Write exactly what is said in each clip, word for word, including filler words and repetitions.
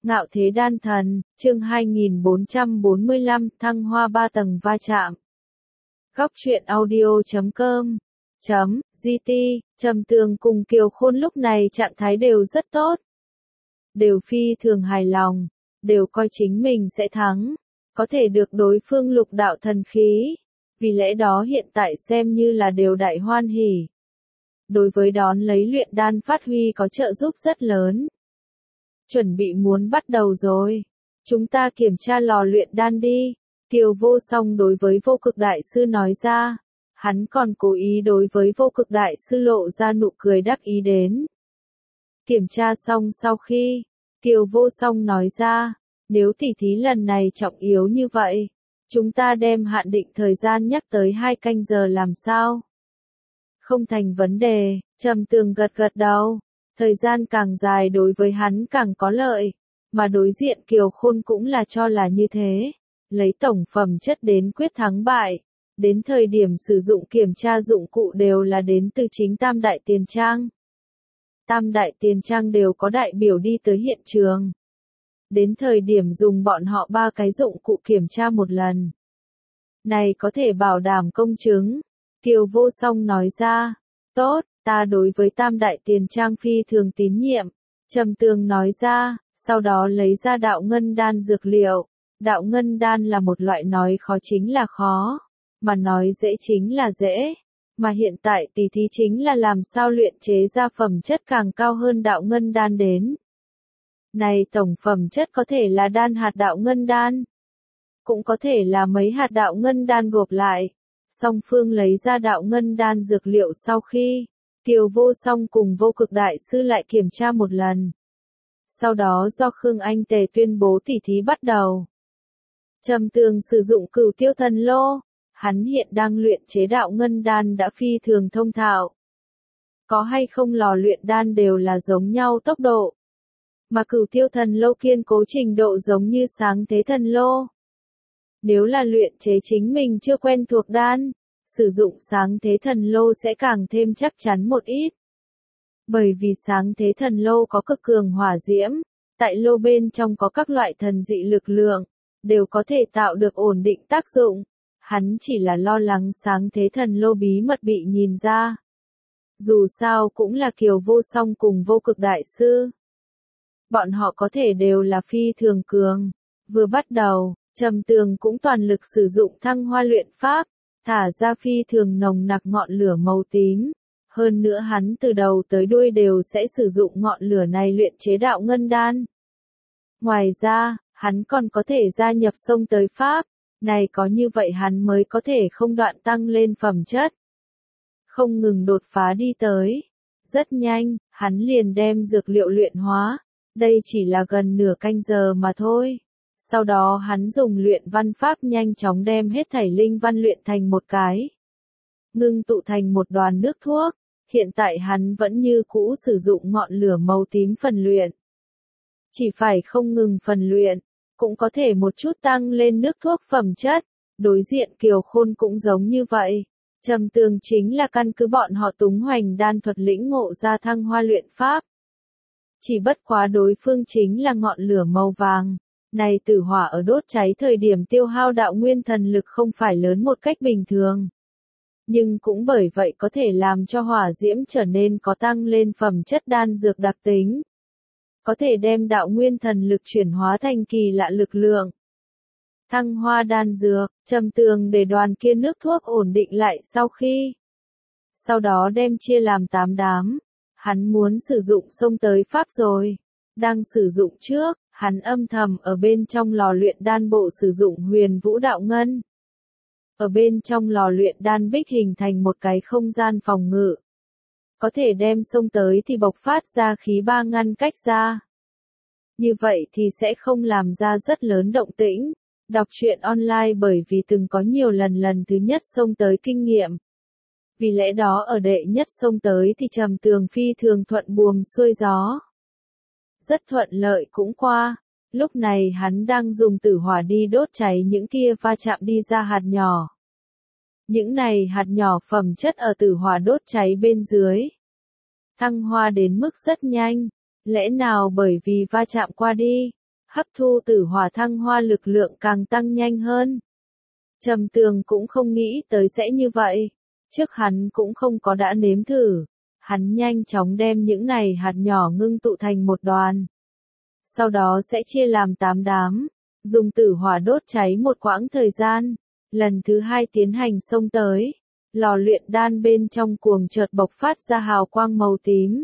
Ngạo thế đan thần, chương hai nghìn bốn trăm bốn mươi lăm, thăng hoa ba tầng va chạm. Góc truyện audio chấm com chấm gt, Trầm Tường cùng Kiều Khôn lúc này trạng thái đều rất tốt. Đều phi thường hài lòng, đều coi chính mình sẽ thắng, có thể được đối phương lục đạo thần khí. Vì lẽ đó hiện tại xem như là đều đại hoan hỉ. Đối với đón lấy luyện đan phát huy có trợ giúp rất lớn. Chuẩn bị muốn bắt đầu rồi. Chúng ta kiểm tra lò luyện đan đi. Kiều Vô Song đối với Vô Cực Đại Sư nói ra. Hắn còn cố ý đối với Vô Cực Đại Sư lộ ra nụ cười đắc ý đến. Kiểm tra xong sau khi, Kiều Vô Song nói ra, nếu tỉ thí lần này trọng yếu như vậy, chúng ta đem hạn định thời gian nhắc tới hai canh giờ làm sao? Không thành vấn đề, Trầm Tường gật gật đầu. Thời gian càng dài đối với hắn càng có lợi, mà đối diện Kiều Khôn cũng là cho là như thế, lấy tổng phẩm chất đến quyết thắng bại, đến thời điểm sử dụng kiểm tra dụng cụ đều là đến từ chính Tam Đại Tiền Trang. Tam Đại Tiền Trang đều có đại biểu đi tới hiện trường. Đến thời điểm dùng bọn họ ba cái dụng cụ kiểm tra một lần. Này có thể bảo đảm công chứng. Kiều Vô Song nói ra, tốt. Ta đối với Tam Đại Tiền Trang phi thường tín nhiệm, Trầm Tường nói ra, sau đó lấy ra đạo ngân đan dược liệu. Đạo ngân đan là một loại nói khó chính là khó, mà nói dễ chính là dễ, mà hiện tại tỉ thí chính là làm sao luyện chế ra phẩm chất càng cao hơn đạo ngân đan đến. Này tổng phẩm chất có thể là đan hạt đạo ngân đan, cũng có thể là mấy hạt đạo ngân đan gộp lại. Song phương lấy ra đạo ngân đan dược liệu sau khi Kiều Vô Song cùng Vô Cực Đại Sư lại kiểm tra một lần. Sau đó do Khương Anh Tề tuyên bố tỉ thí bắt đầu. Trầm Tường sử dụng Cửu Tiêu Thần Lô, hắn hiện đang luyện chế đạo ngân đan đã phi thường thông thạo. Có hay không lò luyện đan đều là giống nhau tốc độ. Mà Cửu Tiêu Thần Lô kiên cố trình độ giống như Sáng Thế Thần Lô. Nếu là luyện chế chính mình chưa quen thuộc đan, sử dụng Sáng Thế Thần Lô sẽ càng thêm chắc chắn một ít. Bởi vì Sáng Thế Thần Lô có cực cường hỏa diễm, tại lô bên trong có các loại thần dị lực lượng, đều có thể tạo được ổn định tác dụng. Hắn chỉ là lo lắng Sáng Thế Thần Lô bí mật bị nhìn ra. Dù sao cũng là Kiều Vô Song cùng Vô Cực Đại Sư. Bọn họ có thể đều là phi thường cường. Vừa bắt đầu, Trầm Tường cũng toàn lực sử dụng thăng hoa luyện pháp. Thả ra phi thường nồng nặc ngọn lửa màu tím. Hơn nữa hắn từ đầu tới đuôi đều sẽ sử dụng ngọn lửa này luyện chế đạo ngân đan. Ngoài ra, hắn còn có thể gia nhập xông tới pháp. Này có như vậy hắn mới có thể không đoạn tăng lên phẩm chất. Không ngừng đột phá đi tới. Rất nhanh, hắn liền đem dược liệu luyện hóa. Đây chỉ là gần nửa canh giờ mà thôi. Sau đó hắn dùng luyện văn pháp nhanh chóng đem hết thảy linh văn luyện thành một cái. Ngưng tụ thành một đoàn nước thuốc. Hiện tại hắn vẫn như cũ sử dụng ngọn lửa màu tím phần luyện. Chỉ phải không ngừng phần luyện, cũng có thể một chút tăng lên nước thuốc phẩm chất. Đối diện Kiều Khôn cũng giống như vậy. Trầm Tường chính là căn cứ bọn họ túng hoành đan thuật lĩnh ngộ ra thăng hoa luyện pháp. Chỉ bất quá đối phương chính là ngọn lửa màu vàng. Này tử hỏa ở đốt cháy thời điểm tiêu hao đạo nguyên thần lực không phải lớn một cách bình thường. Nhưng cũng bởi vậy có thể làm cho hỏa diễm trở nên có tăng lên phẩm chất đan dược đặc tính. Có thể đem đạo nguyên thần lực chuyển hóa thành kỳ lạ lực lượng. Thăng hoa đan dược, Trầm Tường để đoàn kia nước thuốc ổn định lại sau khi. Sau đó đem chia làm tám đám. Hắn muốn sử dụng xông tới pháp rồi. Đang sử dụng trước. Hắn âm thầm ở bên trong lò luyện đan bộ sử dụng huyền vũ đạo ngân. Ở bên trong lò luyện đan bích hình thành một cái không gian phòng ngự. Có thể đem xông tới thì bộc phát ra khí ba ngăn cách ra. Như vậy thì sẽ không làm ra rất lớn động tĩnh. Đọc truyện online bởi vì từng có nhiều lần lần thứ nhất xông tới kinh nghiệm. Vì lẽ đó ở đệ nhất xông tới thì Trầm Tường phi thường thuận buồm xuôi gió. Rất thuận lợi cũng qua, lúc này hắn đang dùng tử hỏa đi đốt cháy những kia va chạm đi ra hạt nhỏ. Những này hạt nhỏ phẩm chất ở tử hỏa đốt cháy bên dưới. Thăng hoa đến mức rất nhanh, lẽ nào bởi vì va chạm qua đi, hấp thu tử hỏa thăng hoa lực lượng càng tăng nhanh hơn. Trầm Tường cũng không nghĩ tới sẽ như vậy, trước hắn cũng không có đã nếm thử, hắn nhanh chóng đem những này hạt nhỏ ngưng tụ thành một đoàn. Sau đó sẽ chia làm tám đám, dùng tử hỏa đốt cháy một quãng thời gian, lần thứ hai tiến hành xông tới, lò luyện đan bên trong cuồng chợt bộc phát ra hào quang màu tím.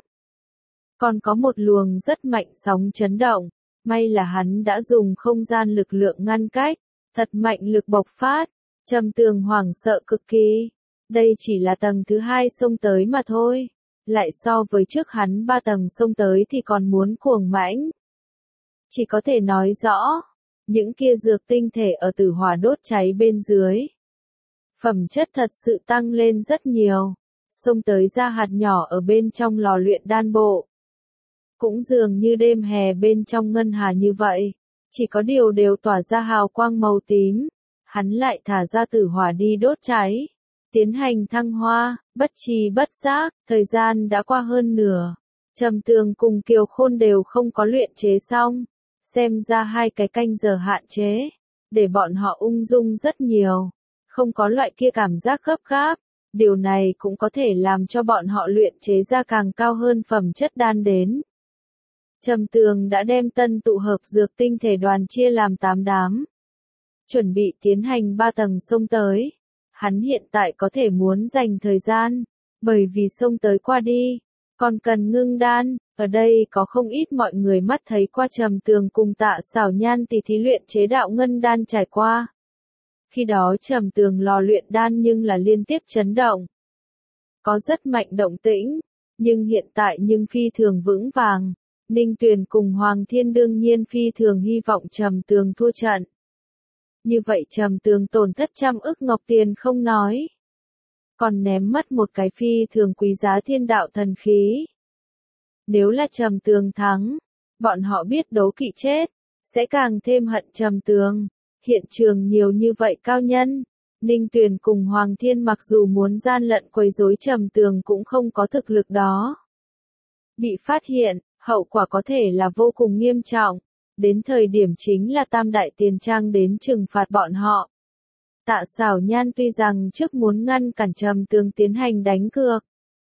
Còn có một luồng rất mạnh sóng chấn động, may là hắn đã dùng không gian lực lượng ngăn cách, thật mạnh lực bộc phát, Trầm Tường hoảng sợ cực kỳ. Đây chỉ là tầng thứ hai xông tới mà thôi, lại so với trước hắn ba tầng xông tới thì còn muốn cuồng mãnh. Chỉ có thể nói rõ, những kia dược tinh thể ở tử hỏa đốt cháy bên dưới. Phẩm chất thật sự tăng lên rất nhiều, xông tới ra hạt nhỏ ở bên trong lò luyện đan bộ. Cũng dường như đêm hè bên trong ngân hà như vậy, chỉ có điều đều tỏa ra hào quang màu tím, hắn lại thả ra tử hỏa đi đốt cháy, tiến hành thăng hoa, bất trì bất giác, thời gian đã qua hơn nửa. Trầm Tường cùng Kiều Khôn đều không có luyện chế xong, xem ra hai cái canh giờ hạn chế, để bọn họ ung dung rất nhiều, không có loại kia cảm giác gấp gáp, điều này cũng có thể làm cho bọn họ luyện chế ra càng cao hơn phẩm chất đan đến. Trầm Tường đã đem tân tụ hợp dược tinh thể đoàn chia làm tám đám, chuẩn bị tiến hành ba tầng xông tới. Hắn hiện tại có thể muốn dành thời gian, bởi vì xông tới qua đi, còn cần ngưng đan. Ở đây có không ít mọi người mắt thấy qua Trầm Tường cùng Tạ Xảo Nhan tỷ thí luyện chế đạo ngân đan trải qua. Khi đó Trầm Tường lò luyện đan nhưng là liên tiếp chấn động. Có rất mạnh động tĩnh, nhưng hiện tại nhưng phi thường vững vàng. Ninh Tuyền cùng Hoàng Thiên đương nhiên phi thường hy vọng Trầm Tường thua trận. Như vậy Trầm Tường tổn thất trăm ức ngọc tiền không nói, còn ném mất một cái phi thường quý giá thiên đạo thần khí. Nếu là Trầm Tường thắng, bọn họ biết đấu kỵ chết, sẽ càng thêm hận Trầm Tường. Hiện trường nhiều như vậy cao nhân, Ninh Tuyền cùng Hoàng Thiên mặc dù muốn gian lận quấy rối Trầm Tường cũng không có thực lực đó. Bị phát hiện, hậu quả có thể là vô cùng nghiêm trọng. Đến thời điểm chính là Tam Đại Tiền Trang đến trừng phạt bọn họ. Tạ Xảo Nhan tuy rằng trước muốn ngăn cản Trầm Tường tiến hành đánh cược,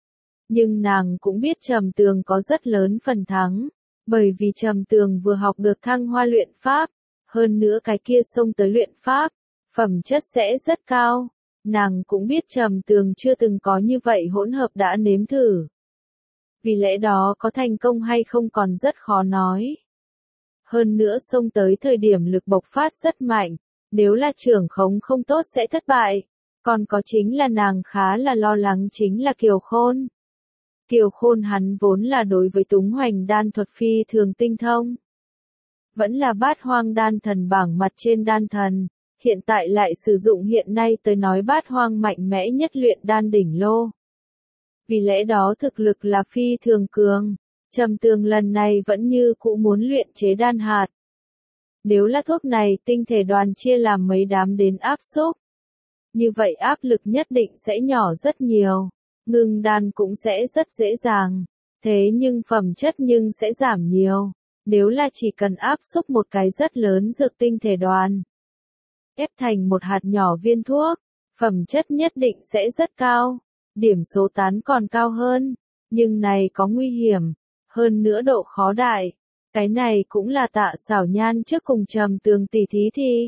nhưng nàng cũng biết Trầm Tường có rất lớn phần thắng, bởi vì Trầm Tường vừa học được thăng hoa luyện pháp, hơn nữa cái kia xông tới luyện pháp, phẩm chất sẽ rất cao. Nàng cũng biết Trầm Tường chưa từng có như vậy hỗn hợp đã nếm thử. Vì lẽ đó có thành công hay không còn rất khó nói. Hơn nữa xông tới thời điểm lực bộc phát rất mạnh, nếu là trưởng khống không tốt sẽ thất bại. Còn có chính là nàng khá là lo lắng chính là Kiều Khôn. Kiều Khôn hắn vốn là đối với túng hoành đan thuật phi thường tinh thông. Vẫn là bát hoang đan thần bảng mặt trên đan thần, hiện tại lại sử dụng hiện nay tới nói bát hoang mạnh mẽ nhất luyện đan đỉnh lô. Vì lẽ đó thực lực là phi thường cường. Trầm Tường lần này vẫn như cũ muốn luyện chế đan hạt. Nếu là thuốc này tinh thể đoàn chia làm mấy đám đến áp xúc, như vậy áp lực nhất định sẽ nhỏ rất nhiều, ngưng đan cũng sẽ rất dễ dàng, thế nhưng phẩm chất nhưng sẽ giảm nhiều, nếu là chỉ cần áp xúc một cái rất lớn dược tinh thể đoàn, ép thành một hạt nhỏ viên thuốc, phẩm chất nhất định sẽ rất cao, điểm số tán còn cao hơn, nhưng này có nguy hiểm. Hơn nữa độ khó đại, cái này cũng là Tạ Xảo Nhan trước cùng Trầm Tường tỷ thí thì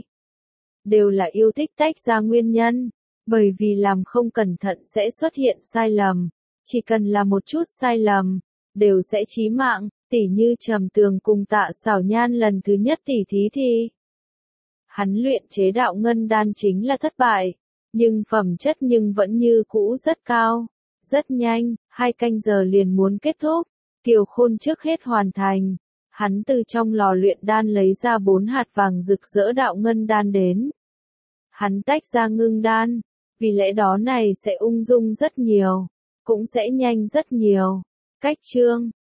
đều là yêu thích tách ra nguyên nhân, bởi vì làm không cẩn thận sẽ xuất hiện sai lầm, chỉ cần là một chút sai lầm, đều sẽ chí mạng, tỉ như Trầm Tường cùng Tạ Xảo Nhan lần thứ nhất tỷ thí thì hắn luyện chế đạo ngân đan chính là thất bại, nhưng phẩm chất nhưng vẫn như cũ rất cao, rất nhanh, hai canh giờ liền muốn kết thúc. Kiều Khôn trước hết hoàn thành, hắn từ trong lò luyện đan lấy ra bốn hạt vàng rực rỡ đạo ngân đan đến. Hắn tách ra ngưng đan, vì lẽ đó này sẽ ung dung rất nhiều, cũng sẽ nhanh rất nhiều. Cách chương